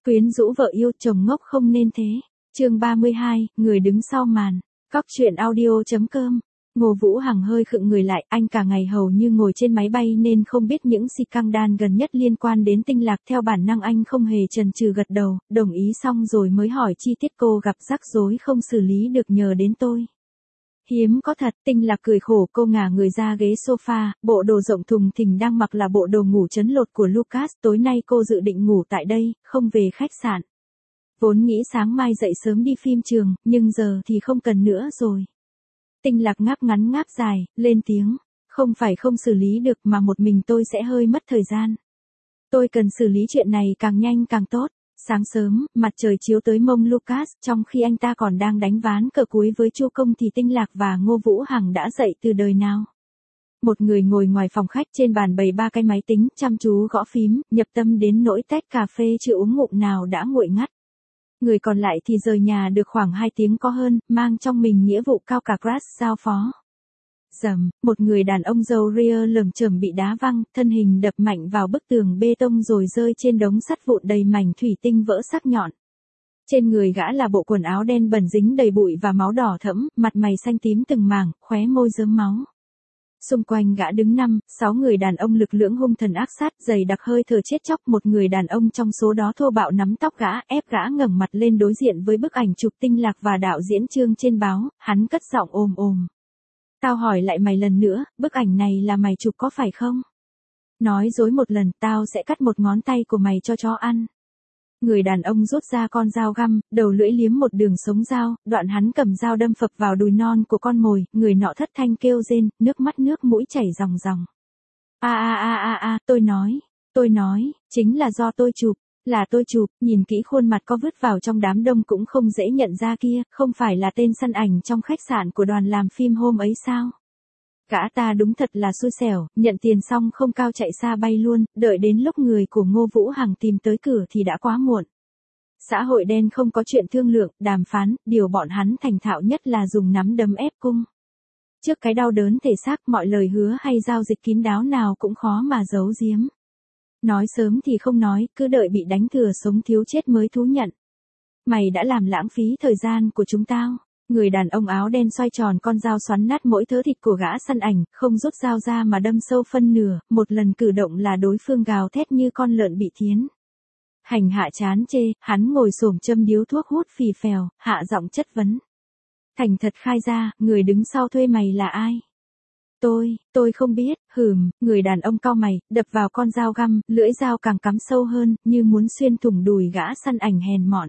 Quyến rũ vợ yêu, chồng ngốc không nên thế. Chương 32, người đứng sau màn. Cóc truyện audio.com. Ngô Vũ Hằng hơi khựng người lại, anh cả ngày hầu như ngồi trên máy bay nên không biết những scandal gần nhất liên quan đến Tinh Lạc. Theo bản năng anh không hề chần chừ gật đầu, đồng ý xong rồi mới hỏi chi tiết. Cô gặp rắc rối không xử lý được nhờ đến tôi. Hiếm có thật. Tinh Lạc cười khổ, cô ngả người ra ghế sofa, bộ đồ rộng thùng thình đang mặc là bộ đồ ngủ trấn lột của Lucas. Tối nay cô dự định ngủ tại đây, không về khách sạn. Vốn nghĩ sáng mai dậy sớm đi phim trường, nhưng giờ thì không cần nữa rồi. Tinh Lạc ngáp ngắn ngáp dài, lên tiếng. Không phải không xử lý được mà một mình tôi sẽ hơi mất thời gian. Tôi cần xử lý chuyện này càng nhanh càng tốt. Sáng sớm, mặt trời chiếu tới mông Lucas, trong khi anh ta còn đang đánh ván cờ cuối với Chu Công thì Tinh Lạc và Ngô Vũ Hằng đã dậy từ đời nào. Một người ngồi ngoài phòng khách, trên bàn bày 3 cái máy tính, chăm chú gõ phím, nhập tâm đến nỗi tách cà phê chưa uống ngụm nào đã nguội ngắt. Người còn lại thì rời nhà được khoảng 2 tiếng có hơn, mang trong mình nghĩa vụ cao cả crash giao phó. Rầm, một người đàn ông râu ria lởm chởm bị đá văng, thân hình đập mạnh vào bức tường bê tông rồi rơi trên đống sắt vụn đầy mảnh thủy tinh vỡ sắc nhọn. Trên người gã là bộ quần áo đen bẩn dính đầy bụi và máu đỏ thẫm, mặt mày xanh tím từng mảng, khóe môi rớm máu. Xung quanh gã đứng 5-6 người đàn ông lực lưỡng hung thần ác sát, dày đặc hơi thở chết chóc. Một người đàn ông trong số đó thô bạo nắm tóc gã, ép gã ngẩng mặt lên đối diện với bức ảnh chụp Tinh Lạc và đạo diễn Trương trên báo. Hắn cất giọng ồm ồm. Tao hỏi lại mày lần nữa, bức ảnh này là mày chụp có phải không? Nói dối một lần, tao sẽ cắt một ngón tay của mày cho chó ăn. Người đàn ông rút ra con dao găm, đầu lưỡi liếm một đường sống dao, đoạn hắn cầm dao đâm phập vào đùi non của con mồi, người nọ thất thanh kêu rên, nước mắt nước mũi chảy ròng ròng. Tôi nói, chính là do tôi chụp, là tôi chụp. Nhìn kỹ khuôn mặt có vứt vào trong đám đông cũng không dễ nhận ra kia, không phải là tên săn ảnh trong khách sạn của đoàn làm phim hôm ấy sao? Gã ta đúng thật là xui xẻo, nhận tiền xong không cao chạy xa bay luôn, đợi đến lúc người của Ngô Vũ Hằng tìm tới cửa thì đã quá muộn. Xã hội đen không có chuyện thương lượng, đàm phán, điều bọn hắn thành thạo nhất là dùng nắm đấm ép cung. Trước cái đau đớn thể xác, mọi lời hứa hay giao dịch kín đáo nào cũng khó mà giấu giếm. Nói sớm thì không nói, cứ đợi bị đánh thừa sống thiếu chết mới thú nhận. Mày đã làm lãng phí thời gian của chúng tao. Người đàn ông áo đen xoay tròn con dao xoắn nát mỗi thớ thịt của gã săn ảnh, không rút dao ra mà đâm sâu phân nửa, một lần cử động là đối phương gào thét như con lợn bị thiến. Hành hạ chán chê, hắn ngồi xổm châm điếu thuốc hút phì phèo, hạ giọng chất vấn. Thành thật khai ra, người đứng sau thuê mày là ai? Tôi không biết. Người đàn ông cau mày, đập vào con dao găm, lưỡi dao càng cắm sâu hơn, như muốn xuyên thủng đùi gã săn ảnh hèn mọn.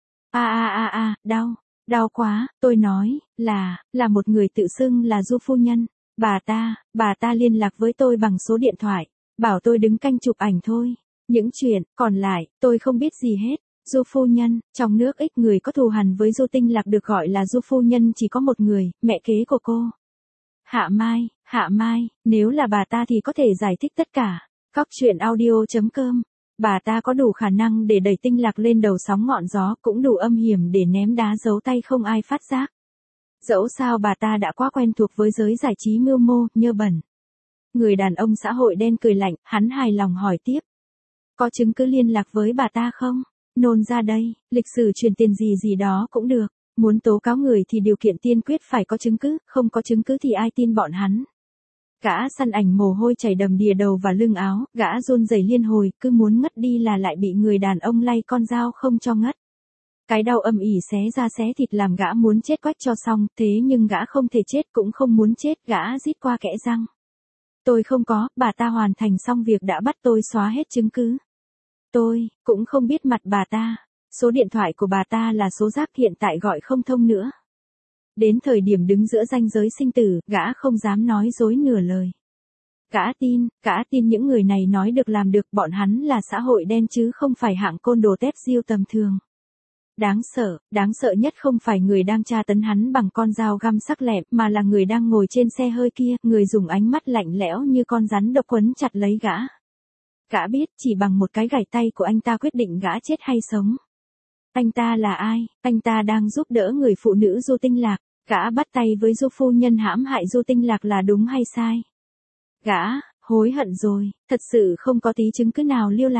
Đau quá. Tôi nói, là một người tự xưng là Du phu nhân. Bà ta liên lạc với tôi bằng số điện thoại, bảo tôi đứng canh chụp ảnh thôi. Những chuyện còn lại, tôi không biết gì hết. Du phu nhân, trong nước ít người có thù hằn với Du Tinh Lạc được gọi là Du phu nhân chỉ có một người, mẹ kế của cô. Hạ Mai, nếu là bà ta thì có thể giải thích tất cả. Cóc truyện audio.com. Bà ta có đủ khả năng để đẩy Tinh Lạc lên đầu sóng ngọn gió, cũng đủ âm hiểm để ném đá giấu tay không ai phát giác. Dẫu sao bà ta đã quá quen thuộc với giới giải trí mưu mô, nhơ bẩn. Người đàn ông xã hội đen cười lạnh, hắn hài lòng hỏi tiếp. Có chứng cứ liên lạc với bà ta không? Nôn ra đây, lịch sử truyền tiền gì đó cũng được. Muốn tố cáo người thì điều kiện tiên quyết phải có chứng cứ, không có chứng cứ thì ai tin bọn hắn. Gã săn ảnh mồ hôi chảy đầm đìa đầu và lưng áo, gã run rẩy liên hồi, cứ muốn ngất đi là lại bị người đàn ông lay con dao không cho ngất. Cái đau âm ỉ xé da xé thịt làm gã muốn chết quách cho xong, thế nhưng gã không thể chết cũng không muốn chết, gã rít qua kẽ răng. Tôi không có, bà ta hoàn thành xong việc đã bắt tôi xóa hết chứng cứ. Tôi cũng không biết mặt bà ta. Số điện thoại của bà ta là số rác, hiện tại gọi không thông nữa. Đến thời điểm đứng giữa ranh giới sinh tử, gã không dám nói dối nửa lời. Gã tin những người này nói được làm được, bọn hắn là xã hội đen chứ không phải hạng côn đồ tép diêu tầm thường. Đáng sợ nhất không phải người đang tra tấn hắn bằng con dao găm sắc lẹm, mà là người đang ngồi trên xe hơi kia, người dùng ánh mắt lạnh lẽo như con rắn độc quấn chặt lấy gã. Gã biết chỉ bằng một cái gảy tay của anh ta quyết định gã chết hay sống. Anh ta là ai? Anh ta đang giúp đỡ người phụ nữ Du Tinh Lạc. Gã bắt tay với Du phu nhân hãm hại Du Tinh Lạc là đúng hay sai? Gã hối hận rồi, thật sự không có tí chứng cứ nào lưu lại.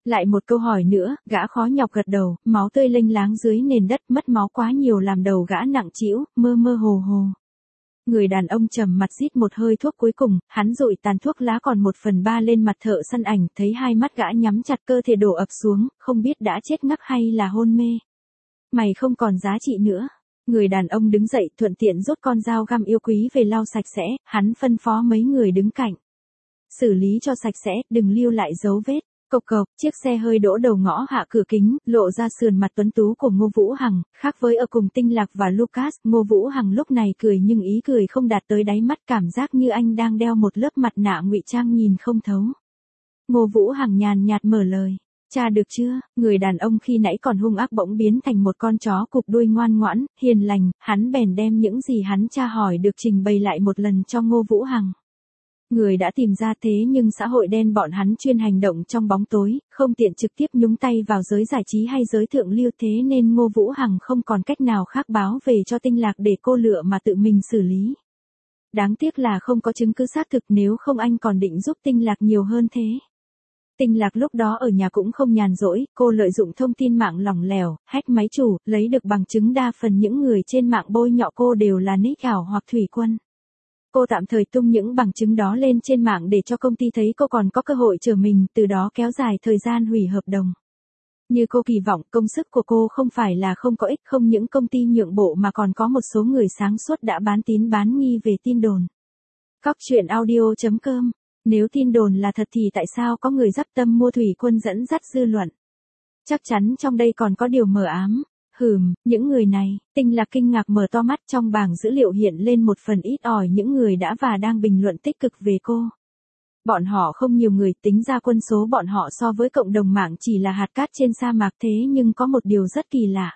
Lại một câu hỏi nữa, gã khó nhọc gật đầu, máu tươi lênh láng dưới nền đất, mất máu quá nhiều làm đầu gã nặng trĩu, mơ mơ hồ hồ. Người đàn ông trầm mặt rít một hơi thuốc cuối cùng, hắn dụi tàn thuốc lá còn 1/3 lên mặt thợ săn ảnh, thấy hai mắt gã nhắm chặt, cơ thể đổ ập xuống, không biết đã chết ngắc hay là hôn mê. Mày không còn giá trị nữa. Người đàn ông đứng dậy, thuận tiện rút con dao găm yêu quý về lau sạch sẽ, hắn phân phó mấy người đứng cạnh. Xử lý cho sạch sẽ, đừng lưu lại dấu vết. Cộc cộc, chiếc xe hơi đỗ đầu ngõ hạ cửa kính, lộ ra sườn mặt tuấn tú của Ngô Vũ Hằng, khác với ở cùng Tinh Lạc và Lucas, Ngô Vũ Hằng lúc này cười nhưng ý cười không đạt tới đáy mắt, cảm giác như anh đang đeo một lớp mặt nạ ngụy trang nhìn không thấu. Ngô Vũ Hằng nhàn nhạt mở lời. Cha được chưa? Người đàn ông khi nãy còn hung ác bỗng biến thành một con chó cụp đuôi ngoan ngoãn, hiền lành, hắn bèn đem những gì hắn tra hỏi được trình bày lại một lần cho Ngô Vũ Hằng. Người đã tìm ra thế nhưng xã hội đen bọn hắn chuyên hành động trong bóng tối, không tiện trực tiếp nhúng tay vào giới giải trí hay giới thượng lưu, thế nên Ngô Vũ Hằng không còn cách nào khác báo về cho Tinh Lạc để cô lựa mà tự mình xử lý. Đáng tiếc là không có chứng cứ xác thực, nếu không anh còn định giúp Tinh Lạc nhiều hơn thế. Tinh Lạc lúc đó ở nhà cũng không nhàn rỗi, cô lợi dụng thông tin mạng lỏng lẻo, hack máy chủ, lấy được bằng chứng đa phần những người trên mạng bôi nhọ cô đều là nick ảo hoặc thủy quân. Cô tạm thời tung những bằng chứng đó lên trên mạng để cho công ty thấy cô còn có cơ hội trở mình, từ đó kéo dài thời gian hủy hợp đồng. Như cô kỳ vọng, công sức của cô không phải là không có ích, không những công ty nhượng bộ mà còn có một số người sáng suốt đã bán tín bán nghi về tin đồn. Cóc truyện audio.com. Nếu tin đồn là thật thì tại sao có người dắp tâm mua thủy quân dẫn dắt dư luận? Chắc chắn trong đây còn có điều mờ ám. Những người này, Tinh Lạc kinh ngạc mở to mắt, trong bảng dữ liệu hiện lên một phần ít ỏi những người đã và đang bình luận tích cực về cô. Bọn họ không nhiều người, tính ra quân số bọn họ so với cộng đồng mạng chỉ là hạt cát trên sa mạc, thế nhưng có một điều rất kỳ lạ.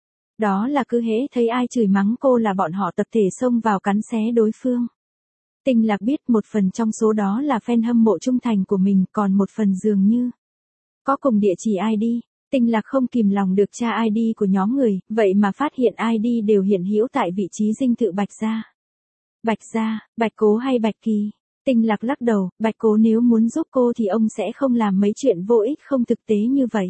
Đó là cứ hễ thấy ai chửi mắng cô là bọn họ tập thể xông vào cắn xé đối phương. Tinh Lạc biết một phần trong số đó là fan hâm mộ trung thành của mình, còn một phần dường như có cùng địa chỉ ID. Tinh Lạc không kìm lòng được tra ID của nhóm người, vậy mà phát hiện ID đều hiện hữu tại vị trí dinh thự Bạch Gia. Bạch Gia, Bạch Cố hay Bạch Kỳ? Tinh Lạc lắc đầu, Bạch Cố nếu muốn giúp cô thì ông sẽ không làm mấy chuyện vô ích không thực tế như vậy.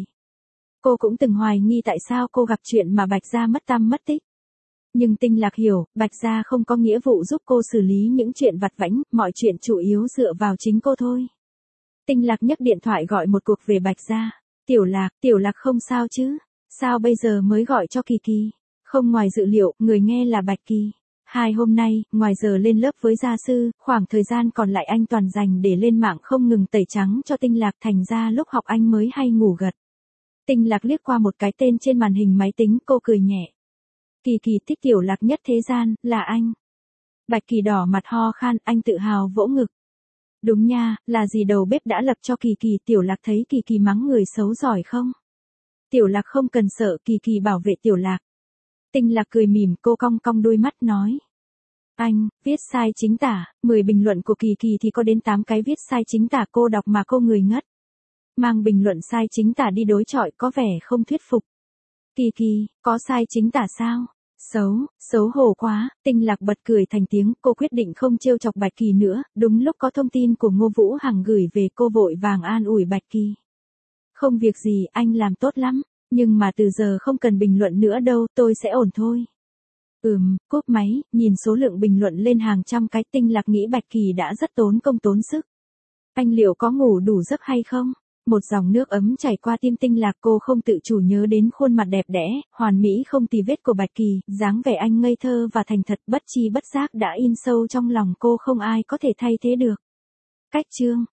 Cô cũng từng hoài nghi tại sao cô gặp chuyện mà Bạch Gia mất tăm mất tích. Nhưng Tinh Lạc hiểu, Bạch Gia không có nghĩa vụ giúp cô xử lý những chuyện vặt vãnh, mọi chuyện chủ yếu dựa vào chính cô thôi. Tinh Lạc nhấc điện thoại gọi một cuộc về Bạch Gia. Tiểu Lạc không sao chứ? Sao bây giờ mới gọi cho Kỳ Kỳ? Không, ngoài dự liệu, người nghe là Bạch Kỳ. 2 hôm nay, ngoài giờ lên lớp với gia sư, khoảng thời gian còn lại anh toàn dành để lên mạng không ngừng tẩy trắng cho Tinh Lạc, thành ra lúc học anh mới hay ngủ gật. Tinh Lạc liếc qua một cái tên trên màn hình máy tính, cô cười nhẹ. Kỳ Kỳ thích Tiểu Lạc nhất thế gian, là anh. Bạch Kỳ đỏ mặt ho khan, anh tự hào vỗ ngực. Đúng nha, là gì đầu bếp đã lập cho Kỳ Kỳ, Tiểu Lạc thấy Kỳ Kỳ mắng người xấu giỏi không? Tiểu Lạc không cần sợ, Kỳ Kỳ bảo vệ Tiểu Lạc. Tinh Lạc cười mỉm, cô cong cong đôi mắt nói. Anh, viết sai chính tả, 10 bình luận của Kỳ Kỳ thì có đến 8 cái viết sai chính tả, cô đọc mà cô người ngất. Mang bình luận sai chính tả đi đối chọi có vẻ không thuyết phục. Kỳ Kỳ, có sai chính tả sao? Xấu hổ quá. Tinh Lạc bật cười thành tiếng, cô quyết định không trêu chọc Bạch Kỳ nữa, đúng lúc có thông tin của Ngô Vũ Hằng gửi về, cô vội vàng an ủi Bạch Kỳ. Không việc gì, anh làm tốt lắm, nhưng mà từ giờ không cần bình luận nữa đâu, tôi sẽ ổn thôi. Cúp máy, nhìn số lượng bình luận lên hàng trăm cái, Tinh Lạc nghĩ Bạch Kỳ đã rất tốn công tốn sức. Anh liệu có ngủ đủ giấc hay không? Một dòng nước ấm chảy qua tim Tinh Lạc, cô không tự chủ nhớ đến khuôn mặt đẹp đẽ, hoàn mỹ không tì vết của Bạch Kỳ, dáng vẻ anh ngây thơ và thành thật, bất chi bất giác đã in sâu trong lòng cô, không ai có thể thay thế được. Cách chương